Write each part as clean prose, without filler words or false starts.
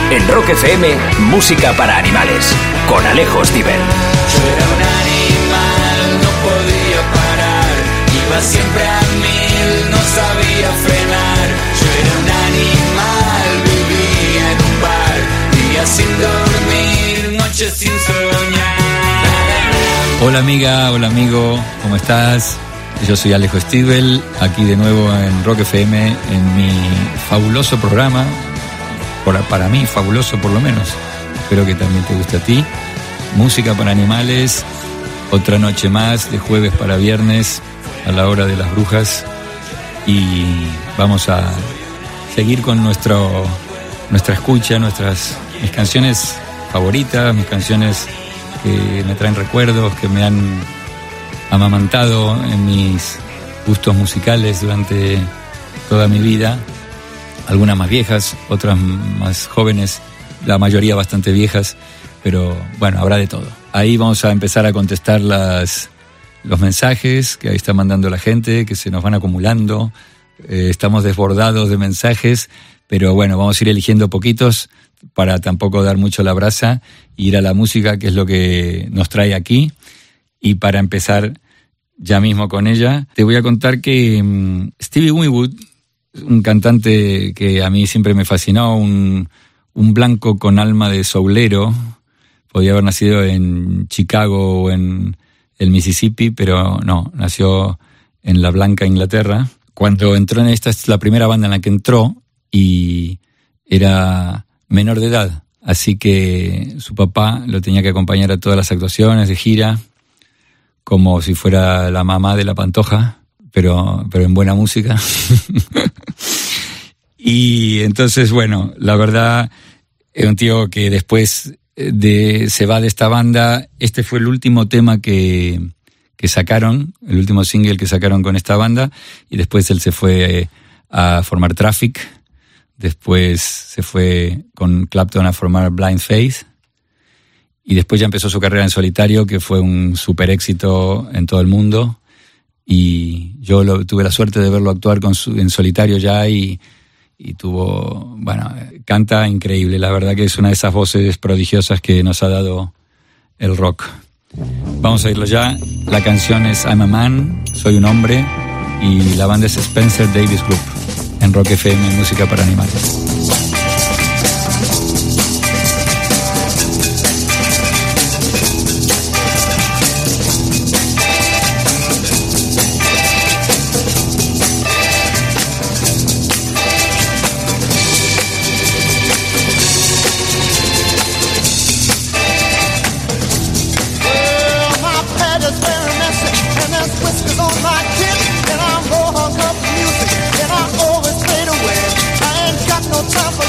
En Rock FM, música para animales, con Alejo Stivel. Yo era un animal, no podía parar, iba siempre a mil, no sabía frenar. Yo era un animal, vivía en un bar, días sin dormir, noches sin soñar. Hola amiga, hola amigo, ¿cómo estás? Yo soy Alejo Stivel, aquí de nuevo en Rock FM, en mi fabuloso programa, para mí fabuloso por lo menos, espero que también te guste a ti, música para animales, otra noche más, de jueves para viernes, a la hora de las brujas, y vamos a seguir con nuestra escucha, mis canciones favoritas, mis canciones que me traen recuerdos, que me han amamantado en mis gustos musicales durante toda mi vida, algunas más viejas, otras más jóvenes, la mayoría bastante viejas, pero bueno, habrá de todo. Ahí vamos a empezar a contestar los mensajes que ahí está mandando la gente, que se nos van acumulando, estamos desbordados de mensajes, pero bueno, vamos a ir eligiendo poquitos para tampoco dar mucho la brasa, ir a la música, que es lo que nos trae aquí. Y para empezar ya mismo con ella, te voy a contar que Stevie Winwood, un cantante que a mí siempre me fascinó, un blanco con alma de soulero, podía haber nacido en Chicago o en el Mississippi, pero no, nació en la blanca Inglaterra. Cuando entró en esta es la primera banda en la que entró y era menor de edad, así que su papá lo tenía que acompañar a todas las actuaciones de gira, como si fuera la mamá de la Pantoja, pero en buena música. Y entonces, bueno, la verdad, es un tío que después se va de esta banda. Este fue el último tema que sacaron, el último single que sacaron con esta banda, y después él se fue a formar Traffic, después se fue con Clapton a formar Blind Faith, y después ya empezó su carrera en solitario, que fue un super éxito en todo el mundo, y yo tuve la suerte de verlo actuar en solitario ya, y tuvo, bueno, canta increíble, la verdad que es una de esas voces prodigiosas que nos ha dado el rock. Vamos a irlo ya, la canción es I'm a Man, soy un hombre, y la banda es Spencer Davis Group, en Rock FM, música para animales. Time for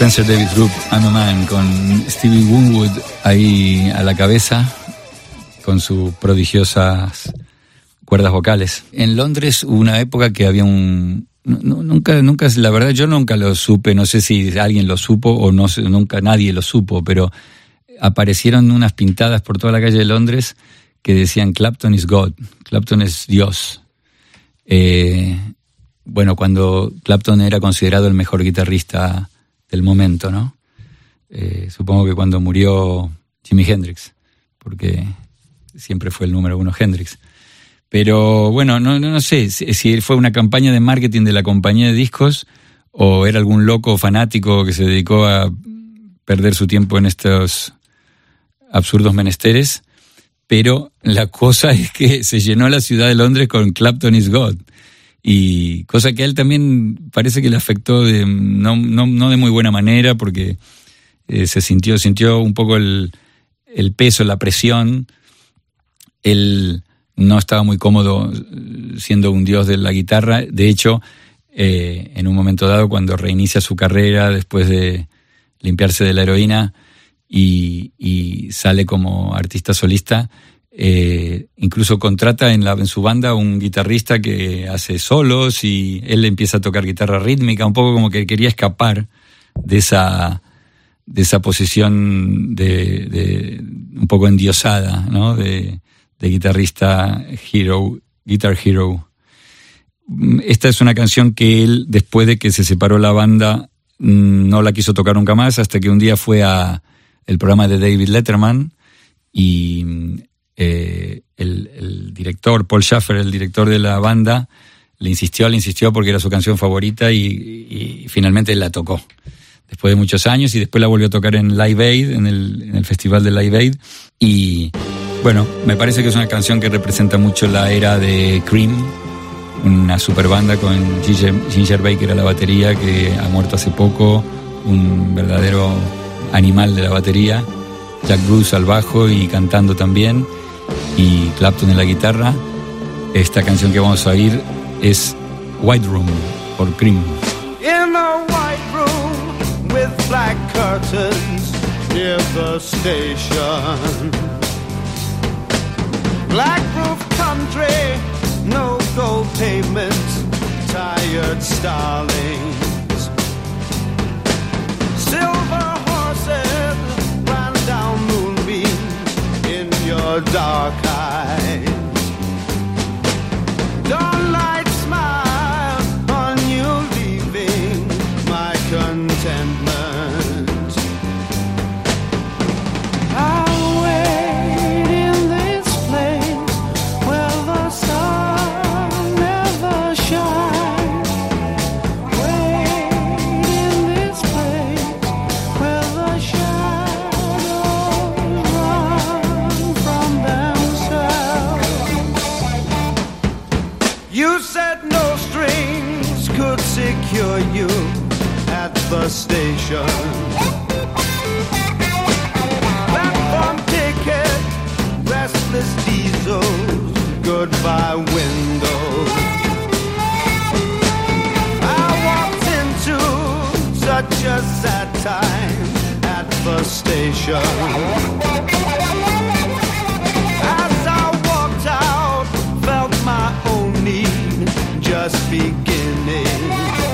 Spencer Davis Group, I'm a Man, con Stevie Winwood ahí a la cabeza, con sus prodigiosas cuerdas vocales. En Londres hubo una época que había nunca, la verdad yo nunca lo supe, no sé si alguien lo supo o no, nunca nadie lo supo, pero aparecieron unas pintadas por toda la calle de Londres que decían Clapton is God, Clapton es Dios. Bueno, cuando Clapton era considerado el mejor guitarrista del momento, ¿no? Supongo que cuando murió Jimi Hendrix, porque siempre fue el número uno Hendrix. Pero bueno, no sé si fue una campaña de marketing de la compañía de discos o era algún loco fanático que se dedicó a perder su tiempo en estos absurdos menesteres, pero la cosa es que se llenó la ciudad de Londres con Clapton is God. Y cosa que a él también parece que le afectó no de muy buena manera, porque se sintió un poco el peso, la presión. Él no estaba muy cómodo siendo un dios de la guitarra. De hecho, en un momento dado, cuando reinicia su carrera después de limpiarse de la heroína y sale como artista solista, incluso contrata en su banda un guitarrista que hace solos y él empieza a tocar guitarra rítmica, un poco como que quería escapar de esa posición de un poco endiosada, ¿no? De guitarrista guitar hero. Esta es una canción que él, después de que se separó la banda, no la quiso tocar nunca más, hasta que un día fue a el programa de David Letterman y el director, Paul Shaffer, el director de la banda, le insistió porque era su canción favorita y finalmente él la tocó después de muchos años, y después la volvió a tocar en Live Aid, en el festival de Live Aid. Y bueno, me parece que es una canción que representa mucho la era de Cream, una super banda con Ginger Baker a la batería, que ha muerto hace poco, un verdadero animal de la batería, Jack Bruce al bajo y cantando también, y Clapton en la guitarra. Esta canción que vamos a oír es White Room por Cream. In a white room with black curtains near the station, black roof country, no gold pavements, tired starlings, silver horses ran down moonbeams in your dark eyes. Dawnlight smile on you, leaving my contentment. I'll wait in this place where the sun never shines. Wait in this place where the shadows run from themselves. You said no strings could secure you at the station. Platform ticket, restless diesels, goodbye windows. I walked into such a sad time at the station. As I walked out, felt my own need just beginning.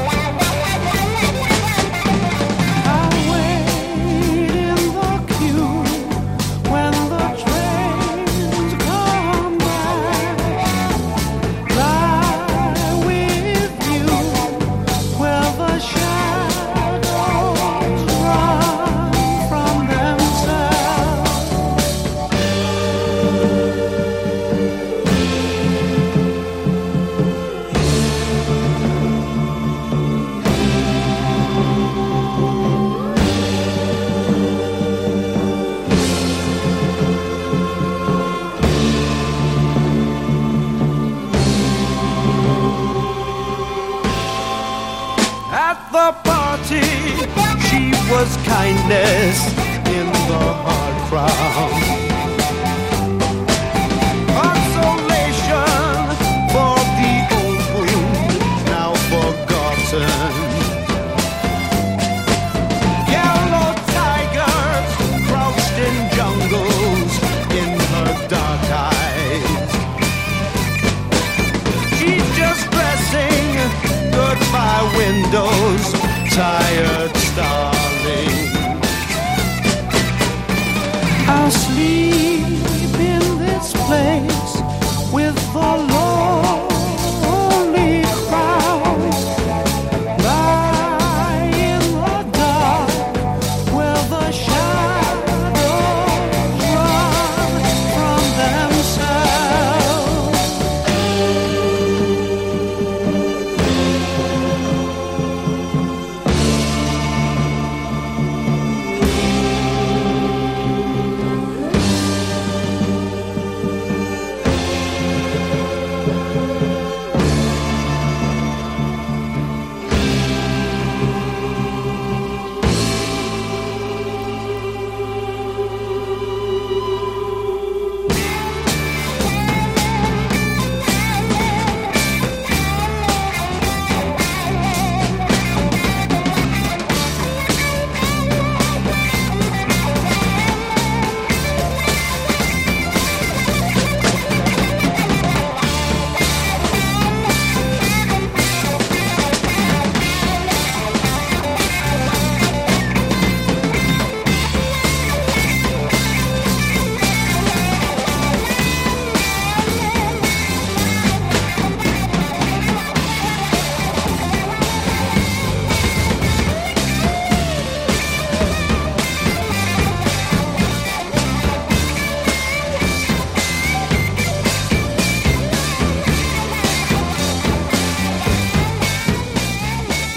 I wait in the queue when the trains come back. Lie with you where the shadows run from themselves. At the party, she was kindness in the hard crowd. Consolation for the old wound now forgotten.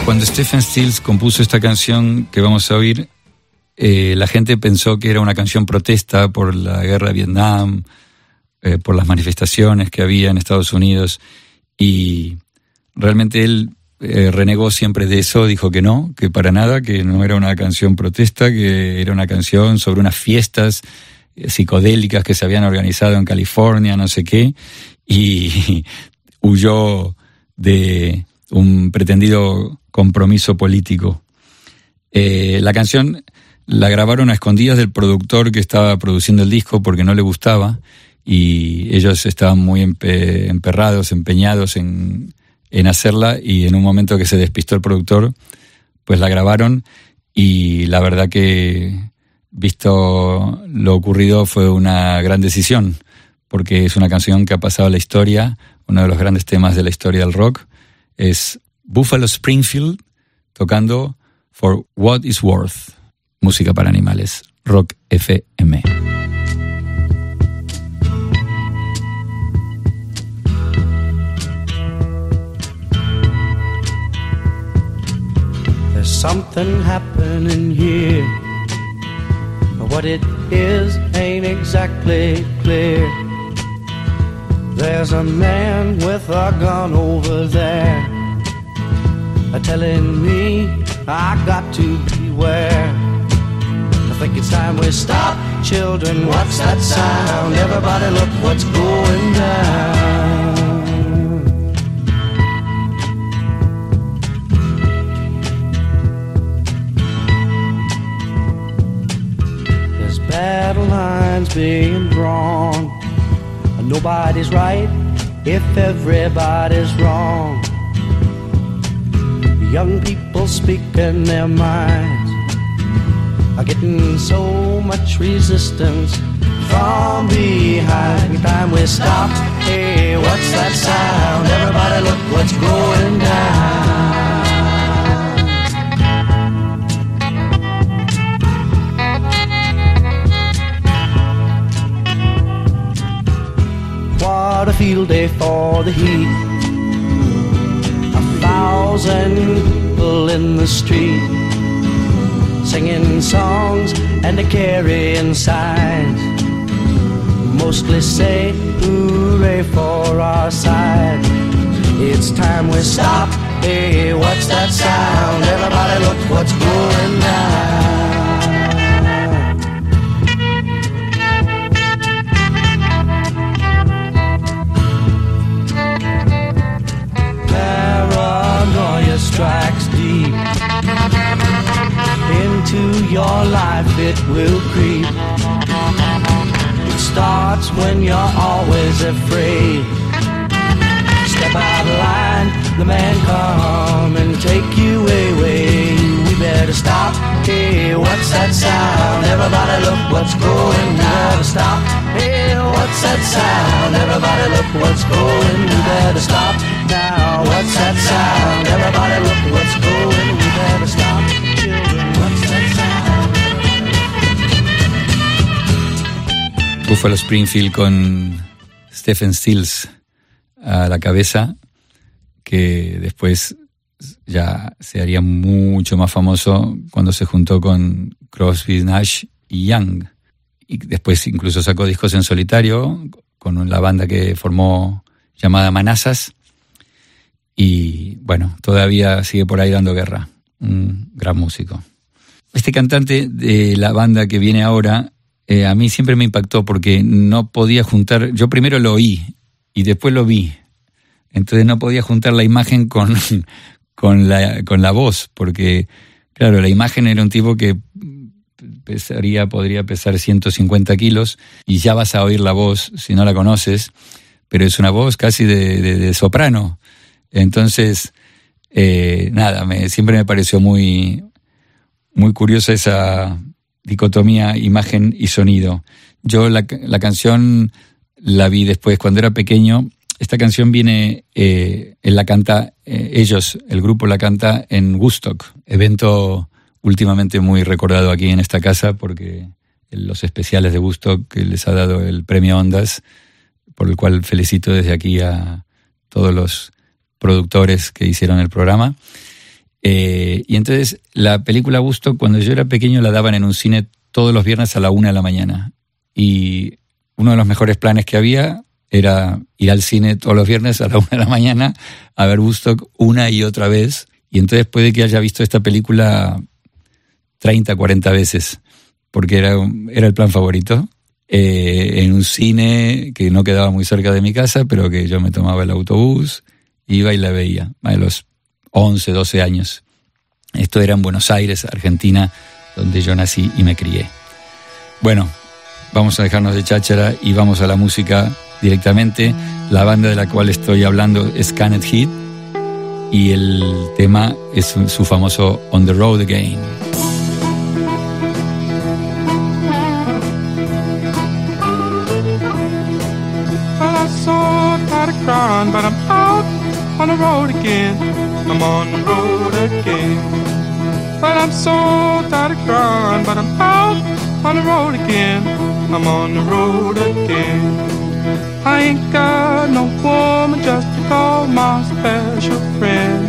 Cuando Stephen Stills compuso esta canción que vamos a oír, la gente pensó que era una canción protesta por la guerra de Vietnam, por las manifestaciones que había en Estados Unidos, y realmente él renegó siempre de eso, dijo que no, que para nada, que no era una canción protesta, que era una canción sobre unas fiestas psicodélicas que se habían organizado en California, no sé qué, y huyó de un pretendido compromiso político. La canción la grabaron a escondidas del productor que estaba produciendo el disco porque no le gustaba, y ellos estaban muy empeñados en hacerla, y en un momento que se despistó el productor, pues la grabaron, y la verdad que, visto lo ocurrido, fue una gran decisión, porque es una canción que ha pasado a la historia. Uno de los grandes temas de la historia del rock es Buffalo Springfield tocando For What It's Worth. Música para animales, Rock FM. There's something happening here. What it is ain't exactly clear. There's a man with a gun over there, telling me I got to beware. I think it's time we stop. Children, what's that sound? Everybody look what's going down. There's battle lines being drawn. Nobody's right if everybody's wrong. Young people speaking their minds are getting so much resistance from behind. Time we stop. Hey, what's that sound? Everybody look what's going down. What a field day for the heat. 1,000 people in the street, singing songs and carrying signs, mostly say hooray for our side. It's time we stop. Hey, what's that sound? Everybody look what's going down. Paranoia strikes deep into your life, it will creep. It starts when you're always afraid. Step out of line, the man come and take you away. We better stop. Hey, what's that sound? Everybody look what's going. We better stop. Hey, what's that sound? Everybody look what's going. We better stop now. What's that sound? Everybody look what's going. We better stop. Children, what's that sound? Buffalo Springfield con Stephen Stills a la cabeza, que después ya se haría mucho más famoso cuando se juntó con Crosby, Nash y Young, y después incluso sacó discos en solitario con la banda que formó llamada Manassas, y bueno, todavía sigue por ahí dando guerra. Un gran músico. Este cantante de la banda que viene ahora, a mí siempre me impactó porque no podía juntar. Yo primero lo oí y después lo vi, entonces no podía juntar la imagen con la voz, porque claro, la imagen era un tipo que podría pesar 150 kilos, y ya vas a oír la voz si no la conoces, pero es una voz casi de soprano. Entonces, siempre me pareció muy, muy curiosa esa dicotomía imagen y sonido. Yo la canción la vi después, cuando era pequeño. Esta canción viene, la canta, ellos, el grupo la canta en Woodstock, evento últimamente muy recordado aquí en esta casa, porque los especiales de Woodstock que les ha dado el premio Ondas, por el cual felicito desde aquí a todos los productores que hicieron el programa. Y entonces la película Woodstock, cuando yo era pequeño, la daban en un cine todos los viernes a la 1 de la mañana. Y uno de los mejores planes que había era ir al cine todos los viernes a la 1 de la mañana a ver Woodstock una y otra vez. Y entonces puede que haya visto esta película 30, 40 veces, porque era el plan favorito. En un cine que no quedaba muy cerca de mi casa, pero que yo me tomaba el autobús, iba y la veía a los 11, 12 años. Esto era en Buenos Aires, Argentina, donde yo nací y me crié. Bueno, vamos a dejarnos de cháchara y vamos a la música directamente. La banda de la cual estoy hablando es Canned Heat y el tema es su famoso On the Road Again. Crying, but I'm out on the road again. I'm on the road again. But I'm so tired of crying, but I'm out on the road again. I'm on the road again. I ain't got no woman just to call my special friend.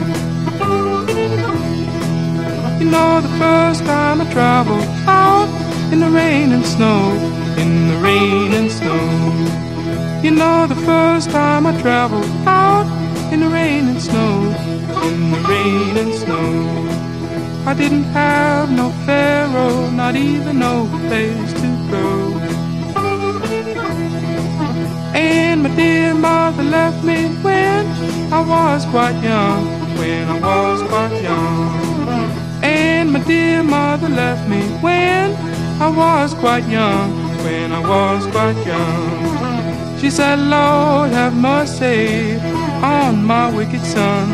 You know, the first time I traveled out in the rain and snow, in the rain and snow. You know, the first time I traveled out in the rain and snow, in the rain and snow. I didn't have no pharaoh, not even no place to go. And my dear mother left me when I was quite young, when I was quite young. And my dear mother left me when I was quite young, when I was quite young. She said, Lord, have mercy on my wicked son.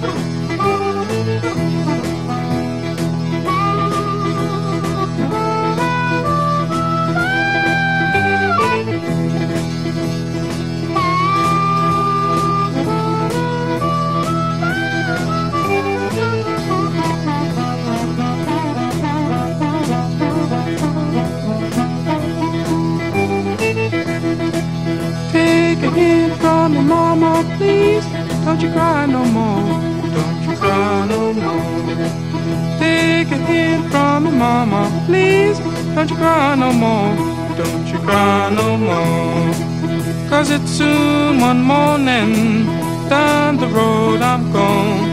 Mama, please, don't you cry no more. Don't you cry no more. Take a hint from me, Mama, please, don't you cry no more. Don't you cry no more. 'Cause it's soon one morning, down the road I'm gone.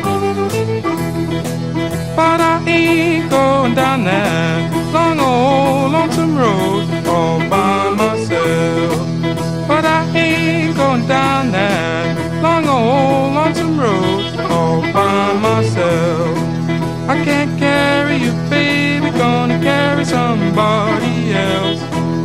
But I ain't going down that long old lonesome road all by myself. But I ain't going down that long old lonesome road all by myself. I can't carry you, baby, gonna carry somebody else.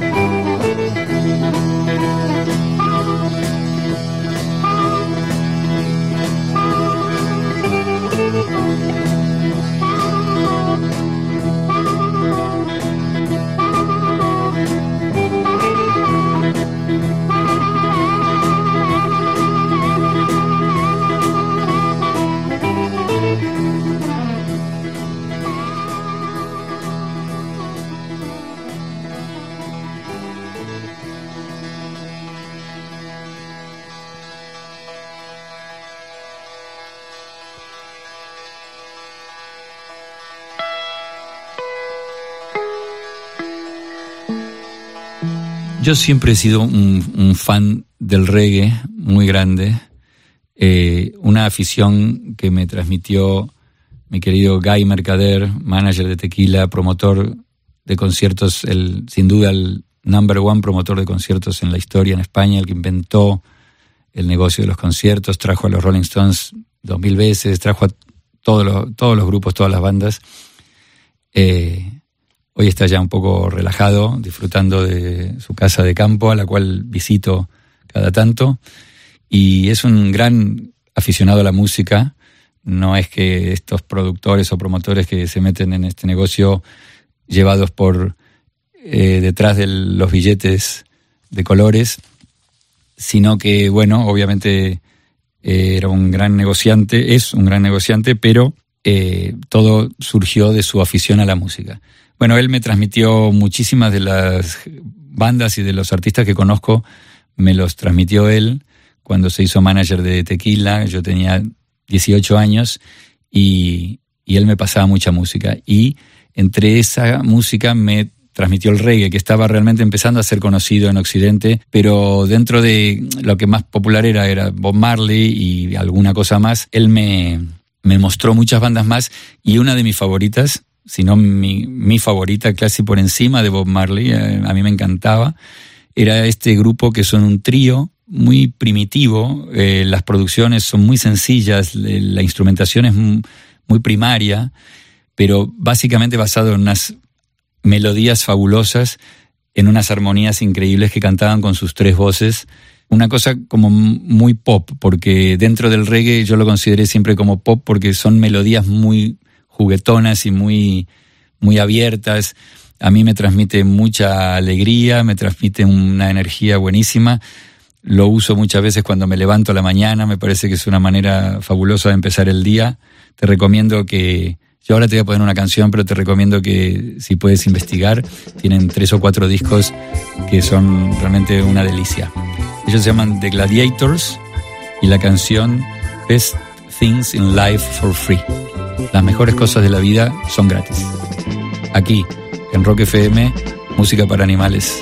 Yo siempre he sido un fan del reggae muy grande, una afición que me transmitió mi querido Guy Mercader, manager de Tequila, promotor de conciertos, sin duda el number one promotor de conciertos en la historia en España, el que inventó el negocio de los conciertos, trajo a los Rolling Stones 2000 veces, trajo a todos los grupos, todas las bandas. Hoy está ya un poco relajado, disfrutando de su casa de campo, a la cual visito cada tanto. Y es un gran aficionado a la música. No es que estos productores o promotores que se meten en este negocio llevados por detrás de los billetes de colores, sino que, bueno, obviamente era un gran negociante, es un gran negociante, pero todo surgió de su afición a la música. Bueno, él me transmitió muchísimas de las bandas y de los artistas que conozco, me los transmitió él cuando se hizo manager de Tequila. Yo tenía 18 años y él me pasaba mucha música. Y entre esa música me transmitió el reggae, que estaba realmente empezando a ser conocido en Occidente, pero dentro de lo que más popular era Bob Marley y alguna cosa más. Él me mostró muchas bandas más, y una de mis favoritas, si no mi favorita, casi por encima de Bob Marley, a mí me encantaba, era este grupo que son un trío muy primitivo, las producciones son muy sencillas, la instrumentación es muy primaria, pero básicamente basado en unas melodías fabulosas, en unas armonías increíbles que cantaban con sus 3 voces. Una cosa como muy pop, porque dentro del reggae yo lo consideré siempre como pop, porque son melodías muy juguetonas y muy, muy abiertas. A mí me transmite mucha alegría, me transmite una energía buenísima. Lo uso muchas veces cuando me levanto a la mañana, me parece que es una manera fabulosa de empezar el día. Te recomiendo que... Yo ahora te voy a poner una canción, pero te recomiendo que si puedes investigar, tienen 3 o 4 discos que son realmente una delicia. Ellos se llaman The Gladiators y la canción Best Things in Life for Free. Las mejores cosas de la vida son gratis. Aquí, en Rock FM, música para animales.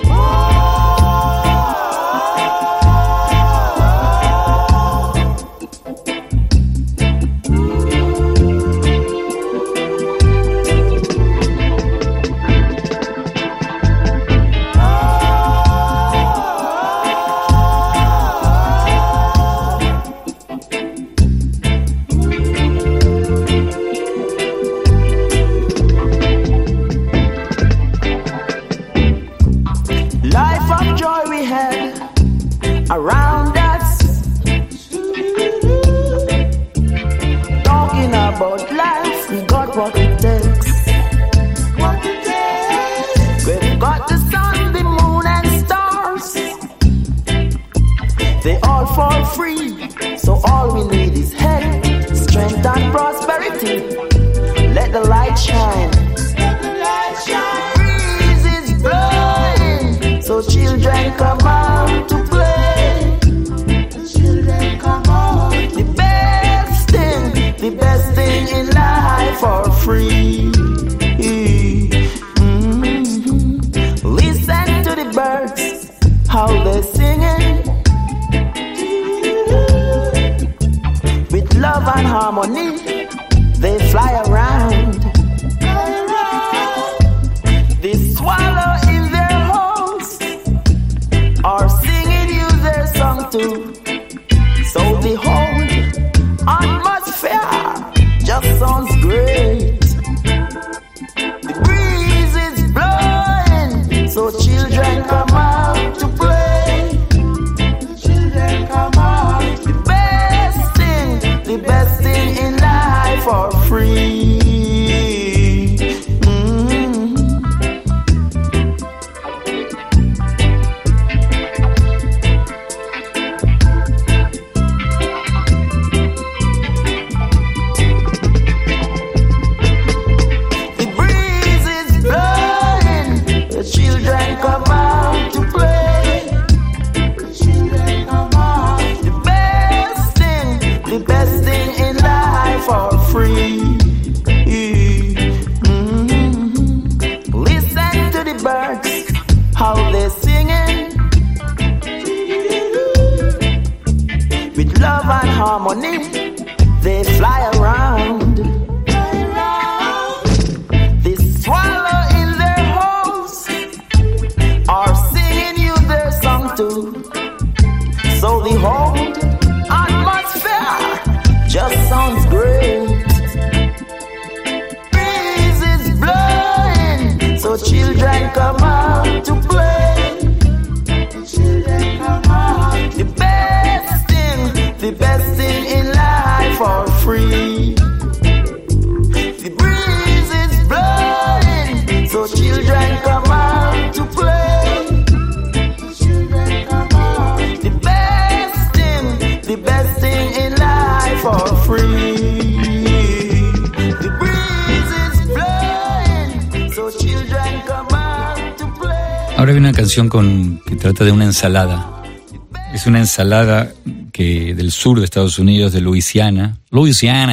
Ahora viene una canción que trata de una ensalada. Es una ensalada del sur de Estados Unidos, de Louisiana,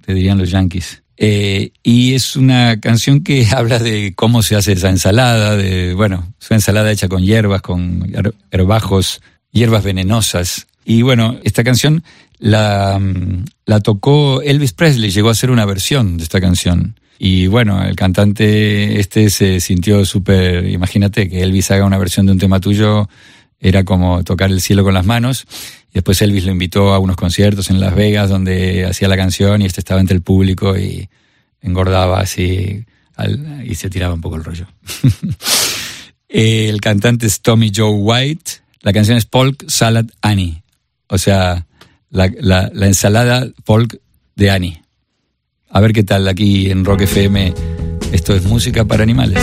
te dirían los yanquis. Y es una canción que habla de cómo se hace esa ensalada, es una ensalada hecha con hierbas, con herbajos, hierbas venenosas. Y bueno, esta canción la tocó Elvis Presley, llegó a hacer una versión de esta canción. Y bueno, el cantante se sintió súper, imagínate que Elvis haga una versión de un tema tuyo, era como tocar el cielo con las manos. Y después Elvis lo invitó a unos conciertos en Las Vegas donde hacía la canción y estaba entre el público y engordaba así y se tiraba un poco el rollo. El cantante es Tommy Joe White, la canción es Polk Salad Annie, o sea, la ensalada folk de Annie. A ver qué tal aquí en Rock FM. Esto es música para animales.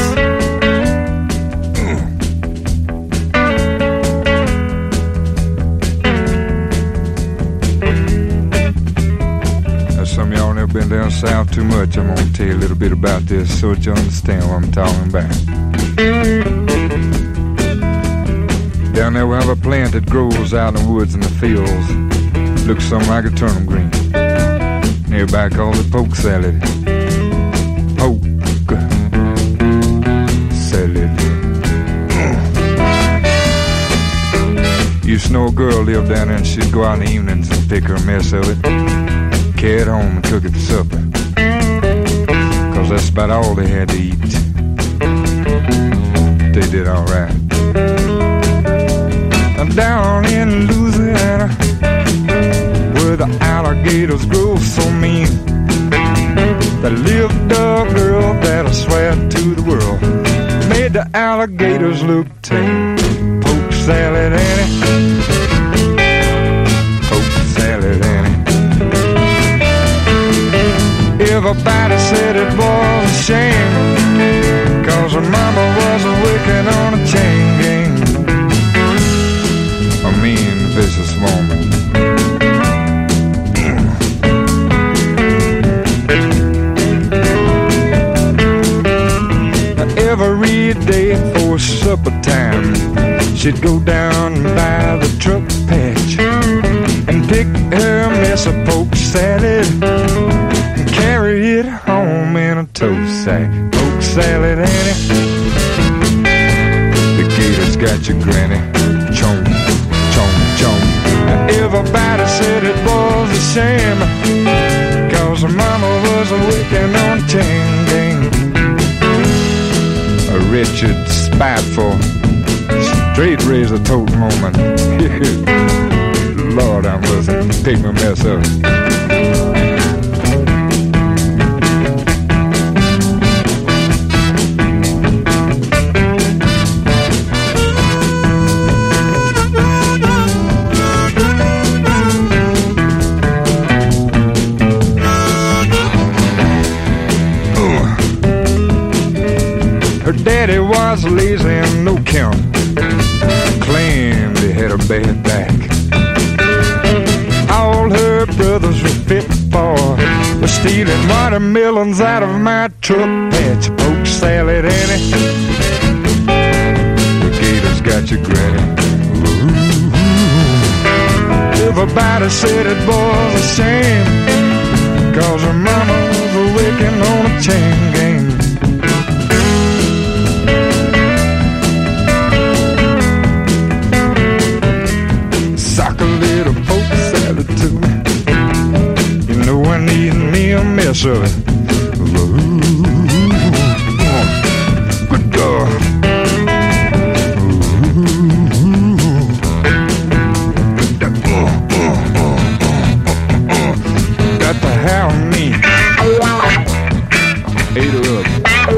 Some of y'all never been down south too much. I'm gonna tell you a little bit about this so that you understand what I'm talking about. Down there we have a plant that grows out in the woods and the fields. Looks something like a turnip green. Everybody calls it poke salad. Poke salad. Used to know a girl lived down there and she'd go out in the evenings and pick her a mess of it, carry it home and cook it for supper. 'Cause that's about all they had to eat. They did alright. Down in Louisiana, where the alligators grow so mean, there lived a girl that I swear to the world made the alligators look tame. Poke salad Annie, poke salad Annie. Everybody said it was a shame, 'cause her mama was a working on a chain gang. A mean, vicious woman. Every day for supper time, she'd go down by the truck patch and pick her mess of poke salad and carry it home in a tow sack. Poke salad Annie, the gators got your granny. Chomp, chomp, chomp. Everybody said it was a shame, 'cause her mama was working on a chain gang. A wretched, spiteful, straight razor toting woman. Lord, I must pick my mess up. Daddy was lazy and no count, claimed he had a bad back. All her brothers were fit for was stealing watermelons out of my truck patch. Poke salad Annie, the gators got your granny. Ooh. Everybody said it was a shame, 'cause her mama was working on a chain gang. To me, you know I need me a mess of it. Ooh, good God. Got to have me. Ate her up.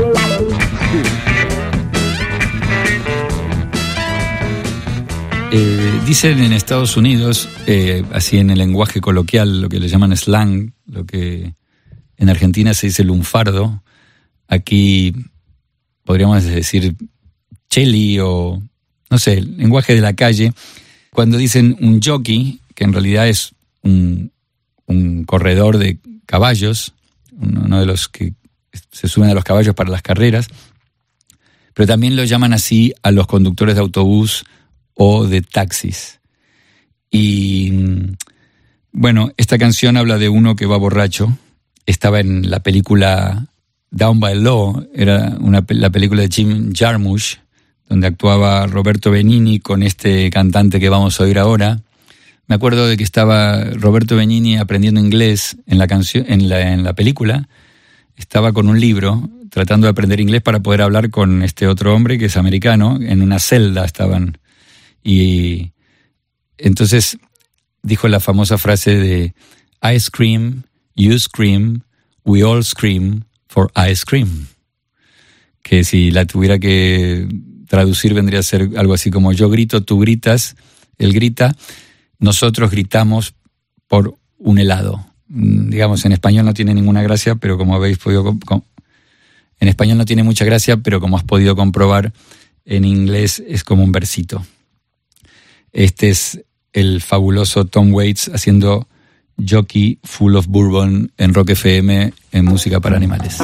Dicen en Estados Unidos, así en el lenguaje coloquial, lo que le llaman slang, lo que en Argentina se dice lunfardo, aquí podríamos decir cheli o, no sé, el lenguaje de la calle. Cuando dicen un jockey, que en realidad es un corredor de caballos, uno de los que se suben a los caballos para las carreras, pero también lo llaman así a los conductores de autobús o de taxis. Y bueno, esta canción habla de uno que va borracho estaba en la película Down by Law, era la película de Jim Jarmusch, donde actuaba Roberto Benigni con este cantante que vamos a oír ahora. Me acuerdo de que estaba Roberto Benigni aprendiendo inglés en la película. Estaba con un libro tratando de aprender inglés para poder hablar con este otro hombre que es americano. En una celda estaban. Y entonces dijo la famosa frase de I scream, you scream, we all scream for ice cream. Que si la tuviera que traducir vendría a ser algo así como yo grito, tú gritas, él grita, nosotros gritamos por un helado. Digamos, en español no tiene ninguna gracia, pero como habéis podido... En español no tiene mucha gracia, pero como has podido comprobar, en inglés es como un versito. Este es el fabuloso Tom Waits haciendo Jockey Full of Bourbon en Rock FM en Música para Animales.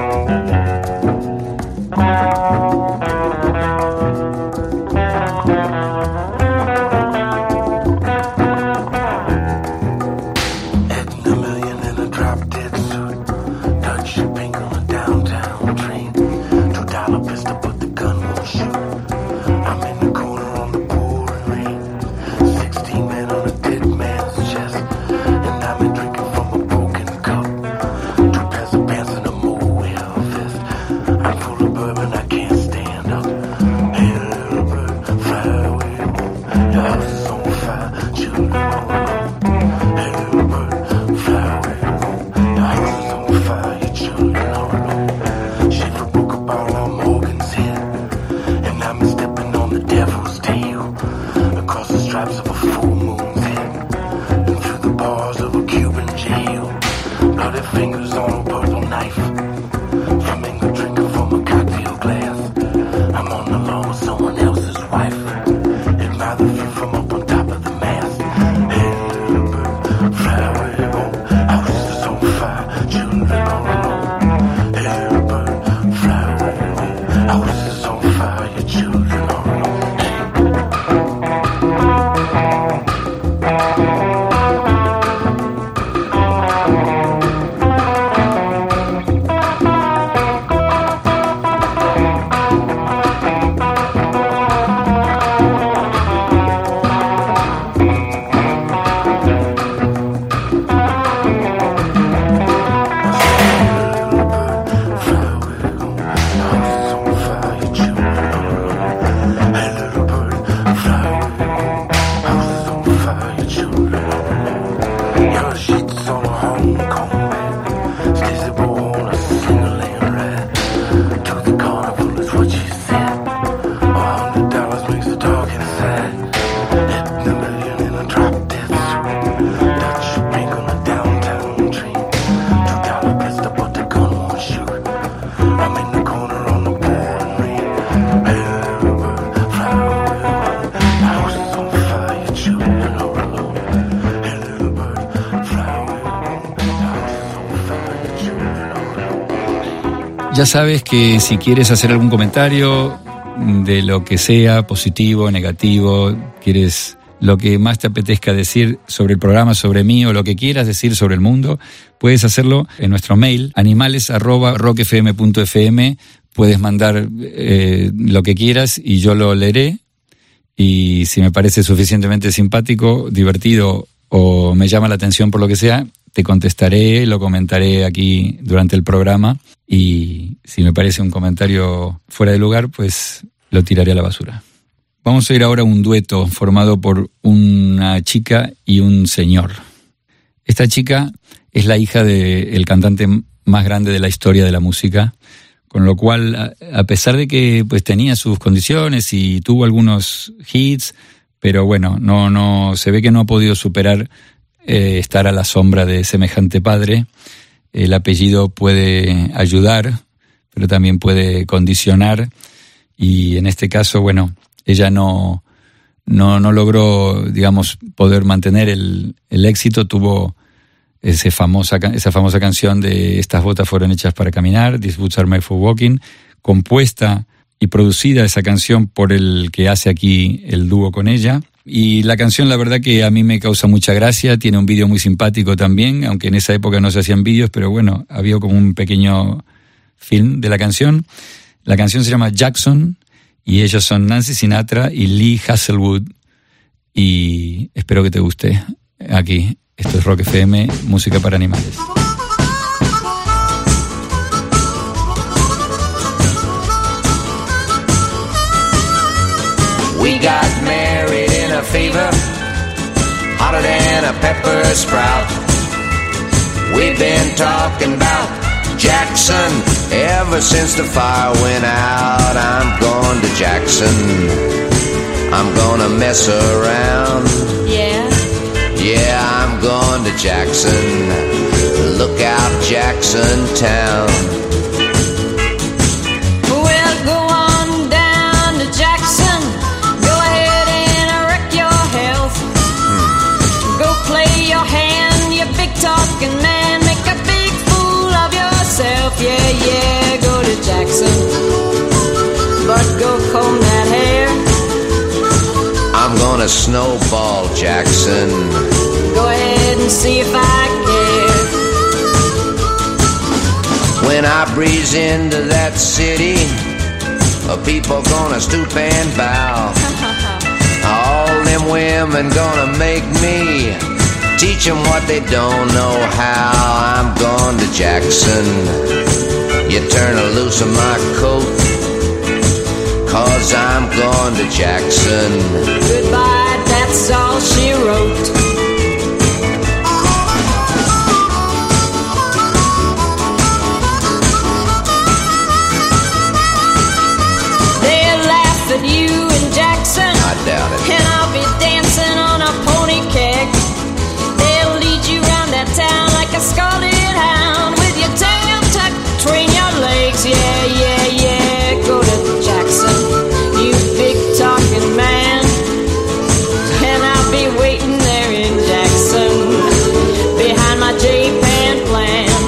Ya sabes que si quieres hacer algún comentario de lo que sea, positivo, negativo, quieres lo que más te apetezca decir sobre el programa, sobre mí o lo que quieras decir sobre el mundo, puedes hacerlo en nuestro mail, animales@rockfm.fm. Puedes mandar lo que quieras y yo lo leeré. Y si me parece suficientemente simpático, divertido o me llama la atención por lo que sea, te contestaré, lo comentaré aquí durante el programa. Y si me parece un comentario fuera de lugar, pues lo tiraré a la basura. Vamos a oír ahora un dueto formado por una chica y un señor. Esta chica es la hija del cantante más grande de la historia de la música, con lo cual, a pesar de que pues tenía sus condiciones y tuvo algunos hits, pero bueno, no se ve que no ha podido superar estar a la sombra de semejante padre. El apellido puede ayudar, pero también puede condicionar, y en este caso, bueno, ella no logró, digamos, poder mantener el éxito. Tuvo esa famosa canción de Estas botas fueron hechas para caminar, These boots are made for walking, compuesta y producida esa canción por el que hace aquí el dúo con ella, Y la canción, la verdad que a mí me causa mucha gracia, tiene un video muy simpático también, aunque en esa época no se hacían vídeos, pero bueno, había como un pequeño film de la canción. La canción se llama Jackson, y ellos son Nancy Sinatra y Lee Hazelwood, y espero que te guste. Aquí, esto es Rock FM, música para animales. We got married in a fever, hotter than a pepper sprout. We've been talking about Jackson ever since the fire went out. I'm going to Jackson, I'm gonna mess around. Yeah, I'm going to Jackson, look out Jackson Town. Well, go on down to Jackson, go ahead and wreck your health. Go play your hand, you big talking man, make a big fool of yourself. Yeah, go to Jackson, but go comb that hair. I'm gonna snowball Jackson. Go ahead and see if I care. When I breeze into that city, people gonna stoop and bow. All them women gonna make me teach them what they don't know how. I'm going to Jackson. You turn loose of my coat, 'cause I'm going to Jackson. Goodbye, that's all she wrote. They'll laugh at you in Jackson, I doubt it. and I'll be dancing on a pony keg. They'll lead you round that town like a scalded hound, with your tail tucked between your legs. Yeah, go to Jackson, you big talking man, and I'll be waiting there in Jackson, behind my J-Pan plan.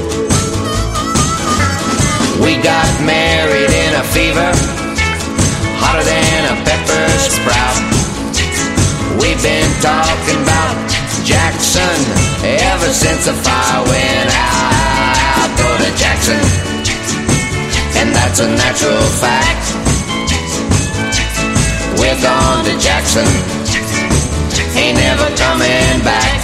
We got married in a fever, hotter than a pepper sprout. We've been talking about Jackson ever since the fire went out. Go to Jackson, and that's a natural fact. We're gone to Jackson, ain't never coming back.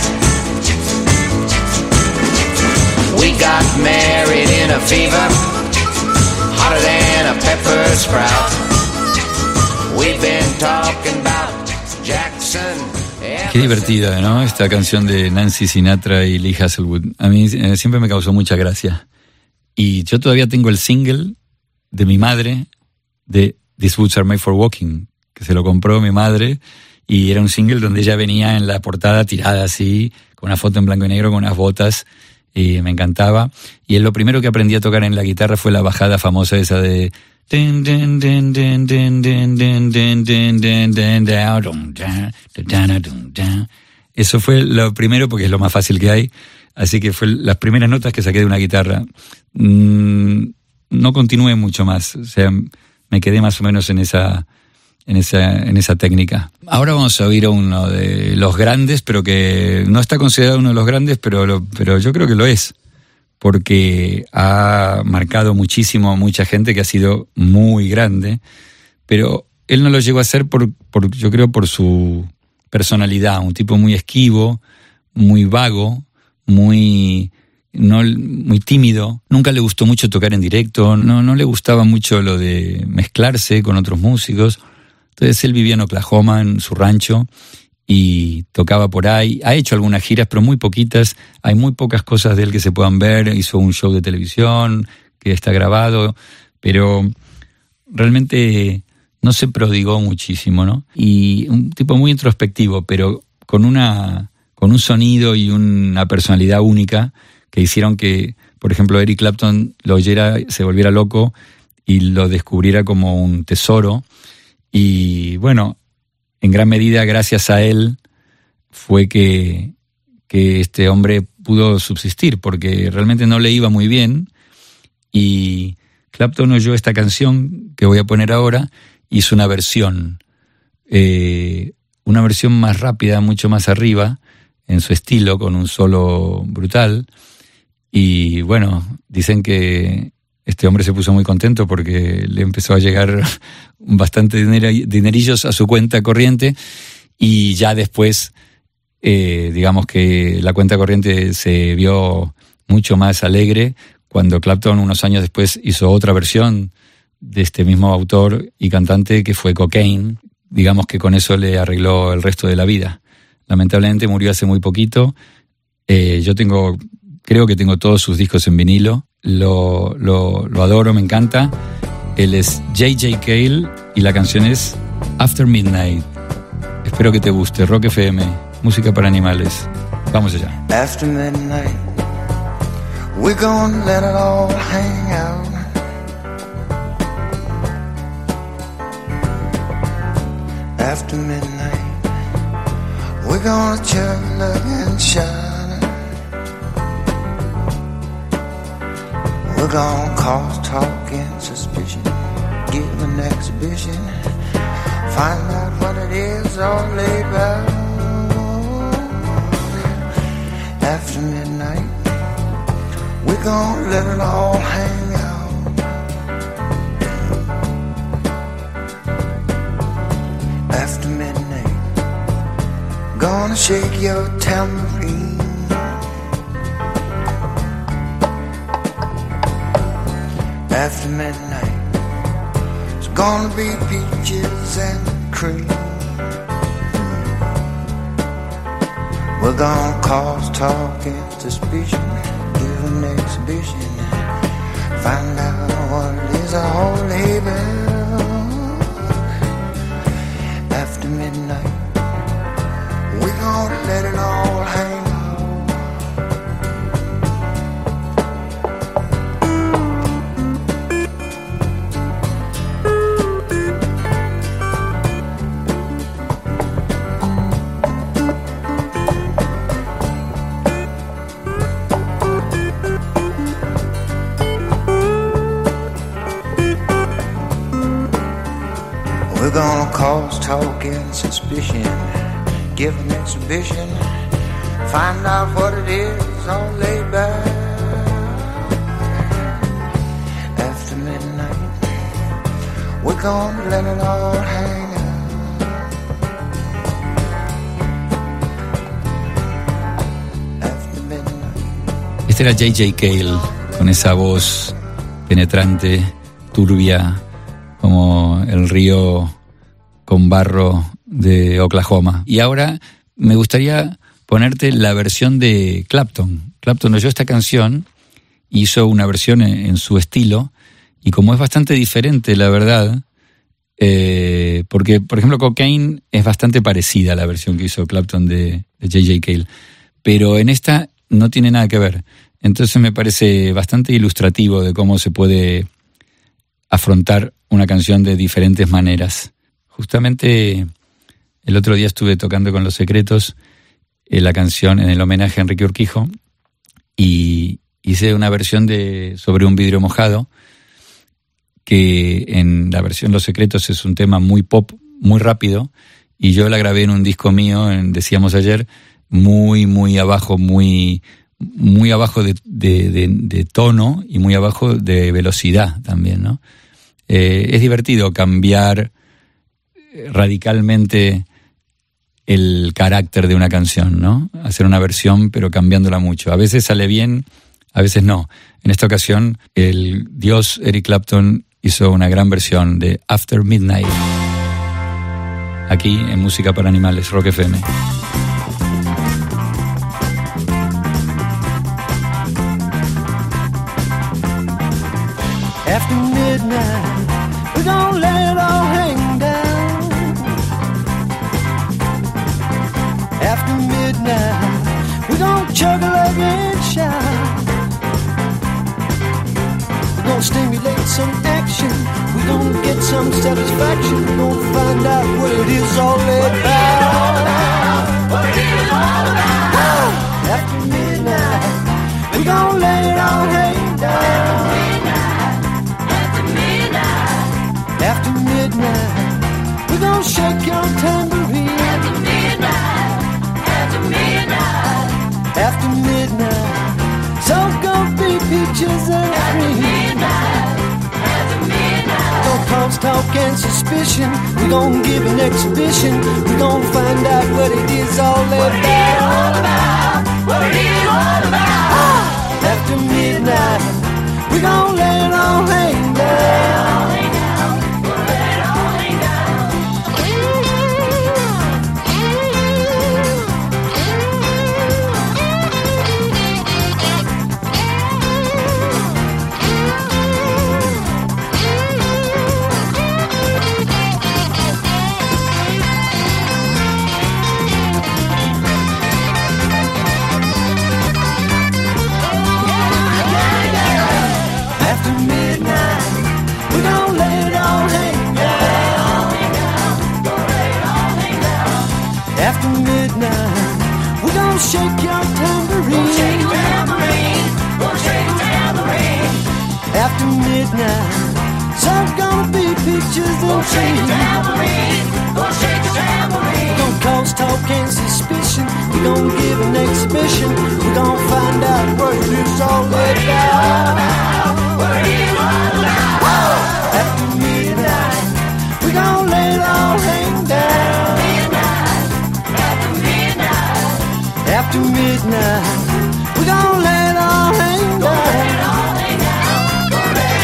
We got married in a fever, hotter than a pepper sprout. We've been talking about Jackson. Qué divertida, ¿no? Esta canción de Nancy Sinatra y Lee Hazelwood. A mí siempre me causó mucha gracia. Y yo todavía tengo el single de mi madre de These Boots Are Made for Walking, que se lo compró mi madre, y era un single donde ella venía en la portada tirada así, con una foto en blanco y negro, con unas botas, y me encantaba. Y lo primero que aprendí a tocar en la guitarra fue la bajada famosa esa de... Eso fue lo primero, porque es lo más fácil que hay. Así que fue las primeras notas que saqué de una guitarra. No continué mucho más, o sea, me quedé más o menos en esa técnica. Ahora vamos a oír a uno de los grandes, pero que no está considerado uno de los grandes, pero yo creo que lo es, porque ha marcado muchísimo a mucha gente que ha sido muy grande, pero él no lo llegó a hacer yo creo por su personalidad, un tipo muy esquivo, muy vago, muy tímido. Nunca le gustó mucho tocar en directo, no le gustaba mucho lo de mezclarse con otros músicos. Entonces él vivía en Oklahoma, en su rancho, y tocaba por ahí. Ha hecho algunas giras, pero muy poquitas. Hay muy pocas cosas de él que se puedan ver. Hizo un show de televisión que está grabado, pero realmente no se prodigó muchísimo, ¿no? Y un tipo muy introspectivo, pero con un sonido y una personalidad única que hicieron que, por ejemplo, Eric Clapton lo oyera, se volviera loco y lo descubriera como un tesoro. Y bueno, en gran medida gracias a él fue que este hombre pudo subsistir, porque realmente no le iba muy bien, y Clapton oyó esta canción que voy a poner ahora, hizo una versión una versión más rápida, mucho más arriba, en su estilo, con un solo brutal. Y bueno, dicen que este hombre se puso muy contento porque le empezó a llegar bastante dinerillos a su cuenta corriente, y ya después, digamos que la cuenta corriente se vio mucho más alegre cuando Clapton unos años después hizo otra versión de este mismo autor y cantante, que fue Cocaine. Digamos que con eso le arregló el resto de la vida. Lamentablemente murió hace muy poquito. Yo creo que tengo todos sus discos en vinilo. Lo adoro, me encanta. Él es J.J. Cale y la canción es After Midnight. Espero que te guste. Rock FM, música para animales. Vamos allá. After midnight, we're gonna let it all hang out. After midnight, we're gonna chug, look and shine. We're gonna cause talk and suspicion, give an exhibition, find out what it is all about. After midnight, we're gonna let it all hang out. After midnight, gonna shake your tambourine. After midnight, it's gonna be peaches and cream. We're gonna cause talk and suspicion, give an exhibition, find out what it is all about. After midnight, we're gonna let it all hang out. We're gonna cause talk and suspicion, give an exhibition, find out what it is all laid back. After midnight, we're gonna let it all hang out. After midnight. Este era J.J. Cale, con esa voz penetrante, turbia, como el río con barro de Oklahoma. Y ahora me gustaría ponerte la versión de Clapton. Clapton oyó esta canción, hizo una versión en su estilo, y como es bastante diferente, la verdad, porque, por ejemplo, Cocaine es bastante parecida a la versión que hizo Clapton de J.J. Cale, pero en esta no tiene nada que ver. Entonces me parece bastante ilustrativo de cómo se puede afrontar una canción de diferentes maneras. Justamente el otro día estuve tocando con Los Secretos la canción en el homenaje a Enrique Urquijo, y hice una versión sobre un vidrio mojado, que en la versión Los Secretos es un tema muy pop, muy rápido, y yo la grabé en un disco mío, decíamos ayer, muy abajo, muy abajo de tono y muy abajo de velocidad también, ¿no? Es divertido cambiar radicalmente el carácter de una canción, ¿no? Hacer una versión pero cambiándola mucho. A veces sale bien, a veces no. En esta ocasión el dios Eric Clapton hizo una gran versión de After Midnight, aquí en Música para Animales, Rock FM. After midnight, we're gonna let it all hang down. After midnight, we're gonna chug a leg and shout. We're gonna stimulate some action, we're gonna get some satisfaction, we're gonna find out what it is all about. What it is all about. After midnight, we're gonna let it all hang down. After midnight, we're gonna shake your tambourine. peaches and cream. Don't cause talk and suspicion. We're gonna give an exhibition. We're gonna find out what it is all about. What it is all about. After midnight, we're gonna let it all hang down. After midnight, we're gonna shake your tambourine. We'll shake your tambourine. We'll shake your tambourine. After midnight, there's gonna be peaches and cream. We'll shake your tambourine. We'll shake your tambourine. We're gonna cause talk and suspicion. We're gonna give an exhibition. We're gonna find out what it is all about. What it is all about. After midnight, we're gonna let it all hang down. After midnight, we're gonna let it all hang down.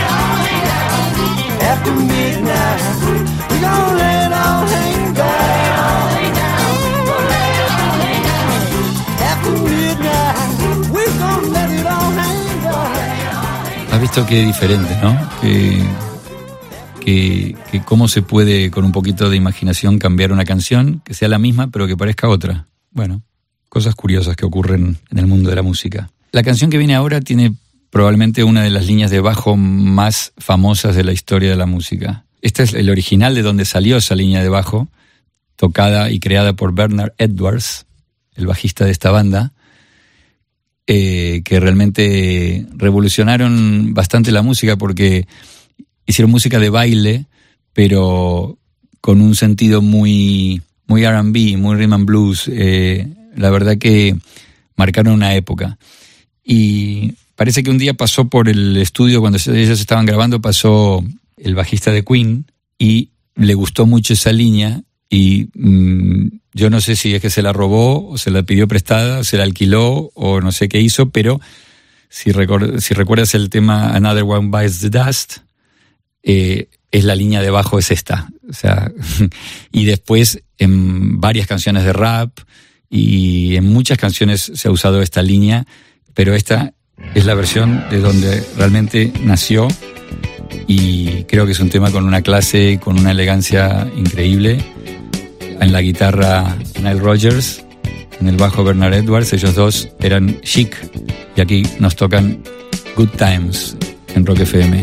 After midnight, we're gonna let it all hang down. After midnight, we're gonna let it all hang down. Has visto qué diferente, ¿no? Que cómo se puede con un poquito de imaginación cambiar una canción, que sea la misma pero que parezca otra. Bueno, cosas curiosas que ocurren en el mundo de la música. La canción que viene ahora tiene probablemente una de las líneas de bajo más famosas de la historia de la música. Este es el original de donde salió esa línea de bajo, tocada y creada por Bernard Edwards, el bajista de esta banda, que realmente revolucionaron bastante la música porque hicieron música de baile, pero con un sentido muy R&B, muy rhythm and blues. La verdad que marcaron una época. Y parece que un día pasó por el estudio, cuando ellos estaban grabando, pasó el bajista de Queen y le gustó mucho esa línea y yo no sé si es que se la robó o se la pidió prestada o se la alquiló o no sé qué hizo, pero si recuerdas el tema Another One Bites the Dust, es la línea de bajo, es esta. O sea, y después en varias canciones de rap y en muchas canciones se ha usado esta línea, pero esta es la versión de donde realmente nació y creo que es un tema con una clase, con una elegancia increíble. En la guitarra Nile Rodgers, en el bajo Bernard Edwards, ellos dos eran chic y aquí nos tocan Good Times en Rock FM.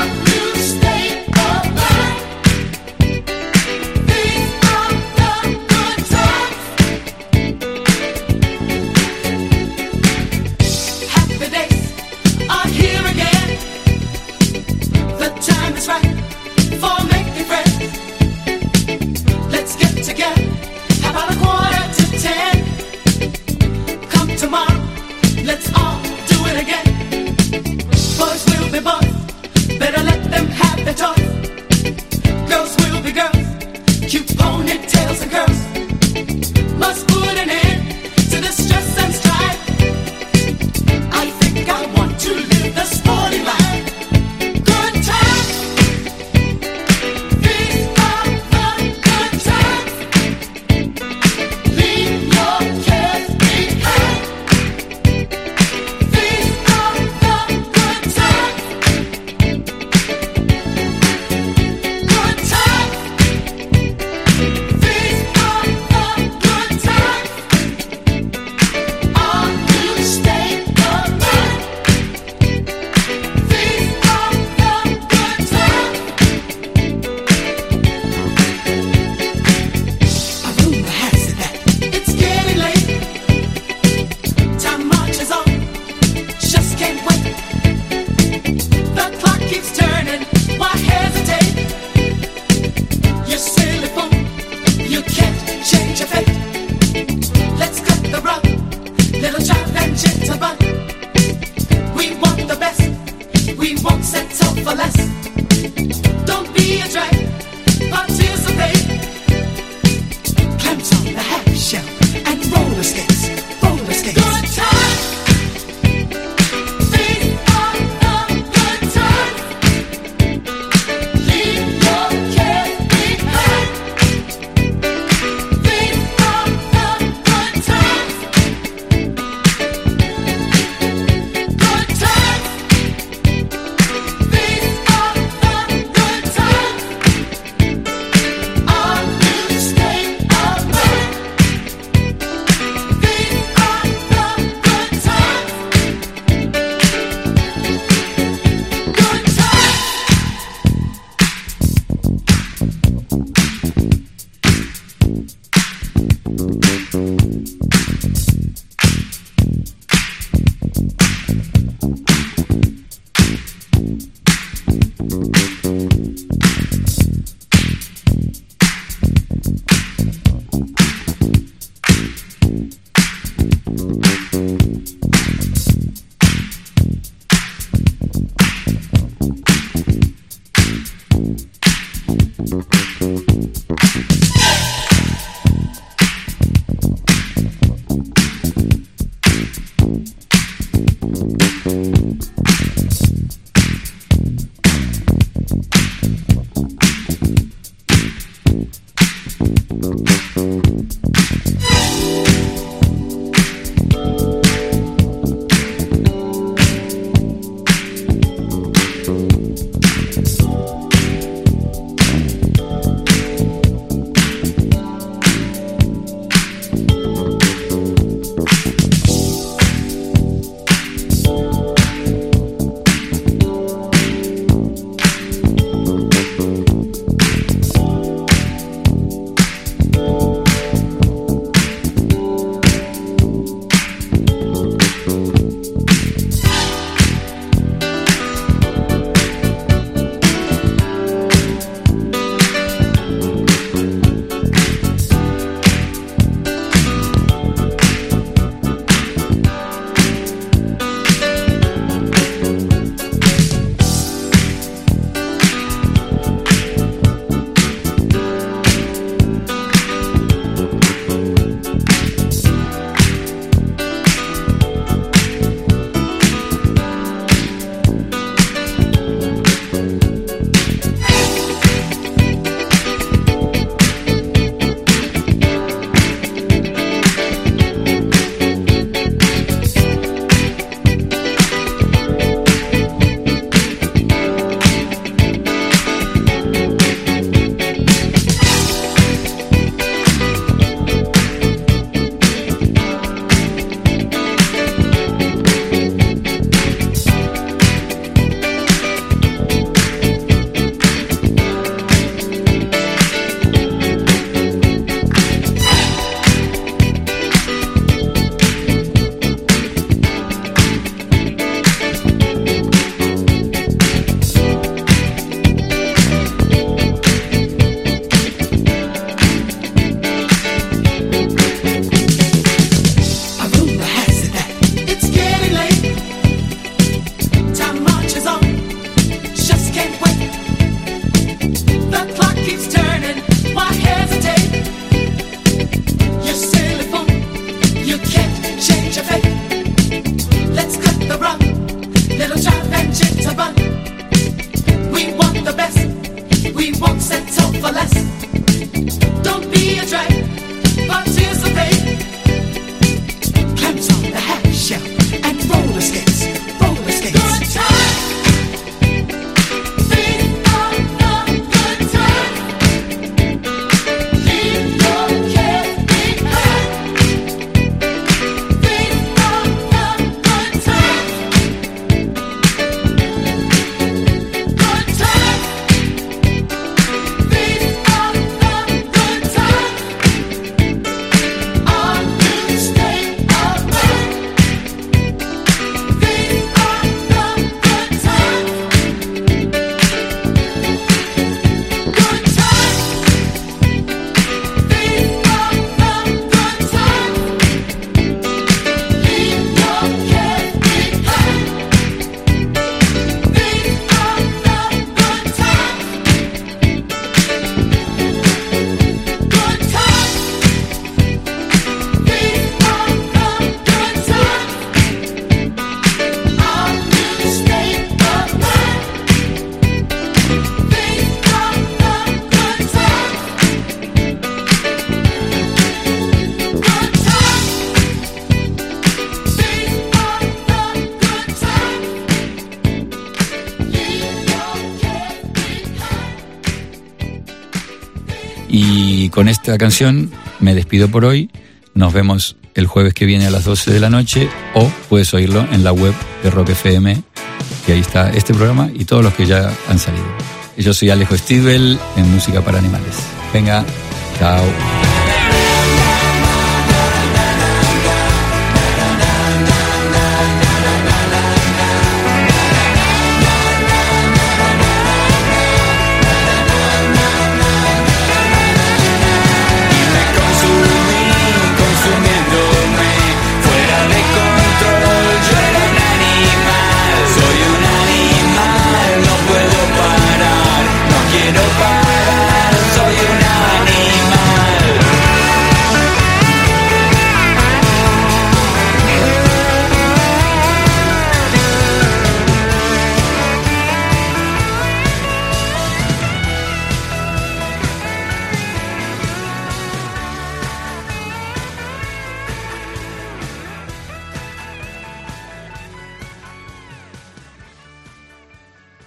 State of mind. These are the Y con esta canción me despido por hoy. Nos vemos el jueves que viene a las 12 de la noche, o puedes oírlo en la web de Rock FM, que ahí está este programa y todos los que ya han salido. Yo soy Alejo Stivel en Música para Animales. Venga, chao.